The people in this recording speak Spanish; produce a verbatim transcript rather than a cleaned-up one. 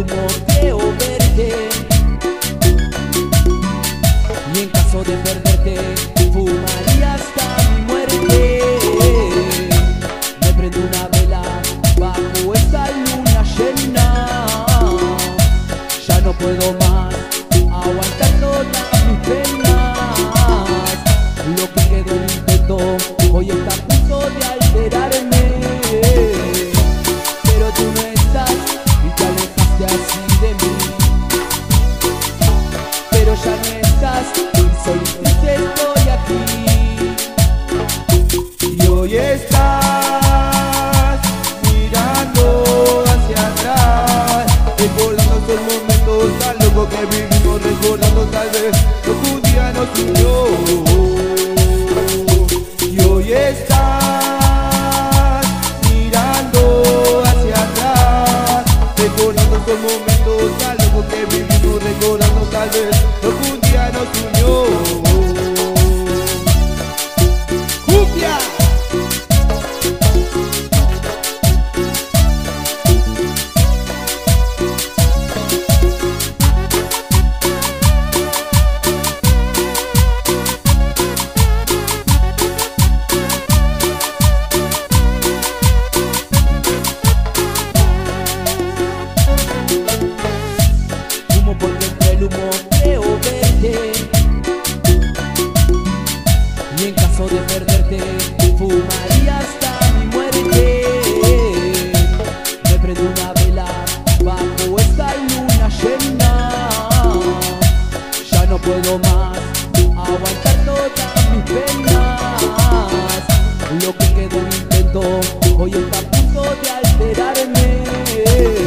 humo creo verte, y en caso de perderte fumaría hasta mi muerte. Me prendo una vela bajo esta luna llena, ya no puedo más aguantar todas mis penas. Lo que quedó en intento hoy está a punto de alterarme, pero tú no estás y te alejaste así de mí. Pero ya no estás y soy triste, estoy aquí. Y hoy estás mirando hacia atrás, recordando esos momentos tan locos que vivimos, recordando tal vez lo que un día nos unió. Y hoy estás mirando hacia atrás, recordando esos momentos tan locos que vivimos, recordando tal vez lo que un día nos unió. ¡Cumbia! Porque entre el humo creo verte, y en caso de perderte fumaría hasta mi muerte. Me prendo una vela bajo esta luna llena, ya no puedo más aguantar todas mis penas. Lo que quedó en intento hoy está a punto de alterarme,